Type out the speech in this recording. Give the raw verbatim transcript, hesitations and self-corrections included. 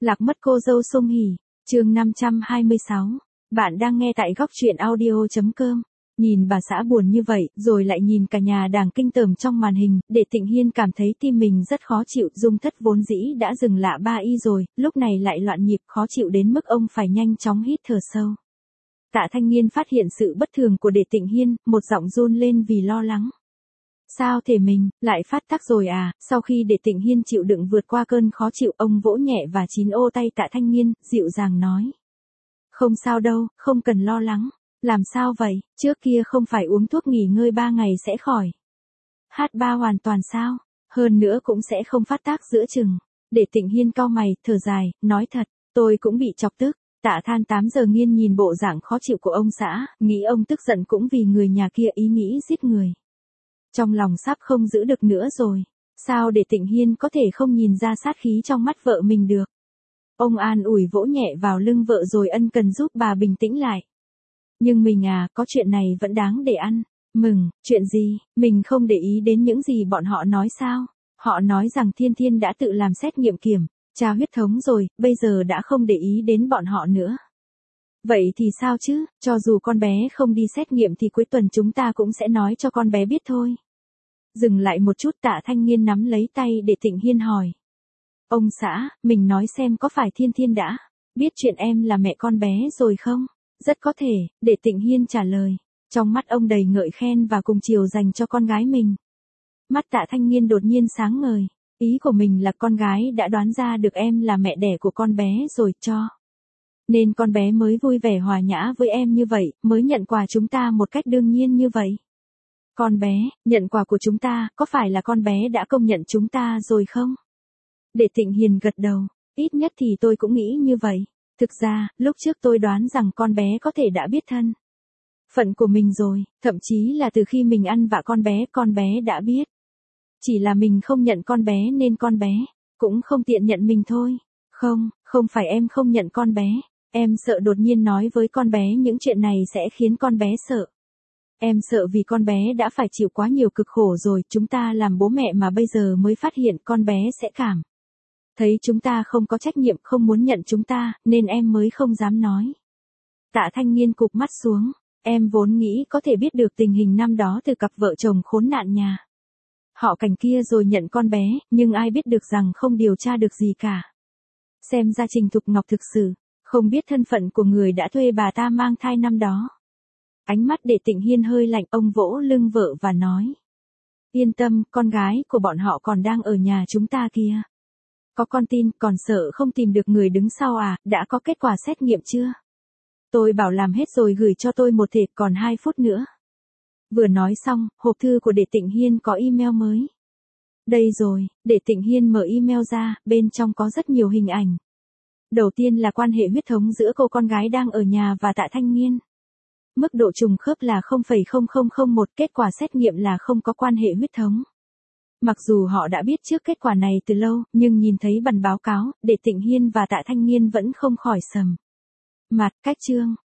Lạc mất cô dâu Song Hỷ, chương năm trăm hai mươi sáu. Bạn đang nghe tại góc truyện audio chấm com. Nhìn bà xã buồn như vậy, rồi lại nhìn cả nhà đàng kinh tởm trong màn hình, để Tịnh Hiên cảm thấy tim mình rất khó chịu. Dung Thất vốn dĩ đã dừng lạ ba y rồi, lúc này lại loạn nhịp, khó chịu đến mức ông phải nhanh chóng hít thở sâu. Tạ Thanh Niên phát hiện sự bất thường của Đệ Tịnh Hiên, một giọng run lên vì lo lắng. Sao thể mình, lại phát tác rồi à? Sau khi Đệ Tịnh Hiên chịu đựng vượt qua cơn khó chịu, ông vỗ nhẹ và chín ô tay Tạ Thanh Niên, dịu dàng nói. Không sao đâu, không cần lo lắng. Làm sao vậy, trước kia không phải uống thuốc nghỉ ngơi ba ngày sẽ khỏi. hát ba hoàn toàn sao? Hơn nữa cũng sẽ không phát tác giữa chừng. Đệ Tịnh Hiên cau mày, thở dài, nói thật, tôi cũng bị chọc tức. Tạ Than tám giờ nghiên nhìn bộ dạng khó chịu của ông xã, nghĩ ông tức giận cũng vì người nhà kia ý nghĩ giết người. Trong lòng sắp không giữ được nữa rồi. Sao Đệ Tịnh Hiên có thể không nhìn ra sát khí trong mắt vợ mình được? Ông an ủi vỗ nhẹ vào lưng vợ rồi ân cần giúp bà bình tĩnh lại. Nhưng mình à, có chuyện này vẫn đáng để ăn mừng. Chuyện gì? Mình không để ý đến những gì bọn họ nói sao? Họ nói rằng Thiên Thiên đã tự làm xét nghiệm kiểm tra huyết thống rồi, bây giờ đã không để ý đến bọn họ nữa. Vậy thì sao chứ, cho dù con bé không đi xét nghiệm thì cuối tuần chúng ta cũng sẽ nói cho con bé biết thôi. Dừng lại một chút, Tạ Thanh Niên nắm lấy tay Đệ Tịnh Hiên hỏi. Ông xã, mình nói xem có phải Thiên Thiên đã biết chuyện em là mẹ con bé rồi không? Rất có thể, Đệ Tịnh Hiên trả lời. Trong mắt ông đầy ngợi khen và cùng chiều dành cho con gái mình. Mắt Tạ Thanh Niên đột nhiên sáng ngời. Ý của mình là con gái đã đoán ra được em là mẹ đẻ của con bé rồi cho. Nên con bé mới vui vẻ hòa nhã với em như vậy, mới nhận quà chúng ta một cách đương nhiên như vậy. Con bé, nhận quà của chúng ta, có phải là con bé đã công nhận chúng ta rồi không? Đệ Tịnh Hiền gật đầu, ít nhất thì tôi cũng nghĩ như vậy. Thực ra, lúc trước tôi đoán rằng con bé có thể đã biết thân phận của mình rồi, thậm chí là từ khi mình ăn vạ con bé, con bé đã biết. Chỉ là mình không nhận con bé nên con bé cũng không tiện nhận mình thôi. Không, không phải em không nhận con bé. Em sợ đột nhiên nói với con bé những chuyện này sẽ khiến con bé sợ. Em sợ vì con bé đã phải chịu quá nhiều cực khổ rồi, chúng ta làm bố mẹ mà bây giờ mới phát hiện con bé sẽ cảm thấy chúng ta không có trách nhiệm, không muốn nhận chúng ta, nên em mới không dám nói. Tạ Thanh Niên cụp mắt xuống, em vốn nghĩ có thể biết được tình hình năm đó từ cặp vợ chồng khốn nạn nhà họ Cảnh kia rồi nhận con bé, nhưng ai biết được rằng không điều tra được gì cả. Xem ra Trình Thục Ngọc thực sự không biết thân phận của người đã thuê bà ta mang thai năm đó. Ánh mắt Đệ Tịnh Hiên hơi lạnh, ông vỗ lưng vợ và nói. Yên tâm, con gái của bọn họ còn đang ở nhà chúng ta kia. Có con tin, còn sợ không tìm được người đứng sau à, đã có kết quả xét nghiệm chưa? Tôi bảo làm hết rồi gửi cho tôi một thệp, còn hai phút nữa. Vừa nói xong, hộp thư của Đệ Tịnh Hiên có email mới. Đây rồi, Đệ Tịnh Hiên mở email ra, bên trong có rất nhiều hình ảnh. Đầu tiên là quan hệ huyết thống giữa cô con gái đang ở nhà và Tạ Thanh Niên. Mức độ trùng khớp là không phẩy không không không một, kết quả xét nghiệm là không có quan hệ huyết thống. Mặc dù họ đã biết trước kết quả này từ lâu, nhưng nhìn thấy bản báo cáo, Đệ Tịnh Hiên và Tạ Thanh Niên vẫn không khỏi sầm mặt. Cách chương,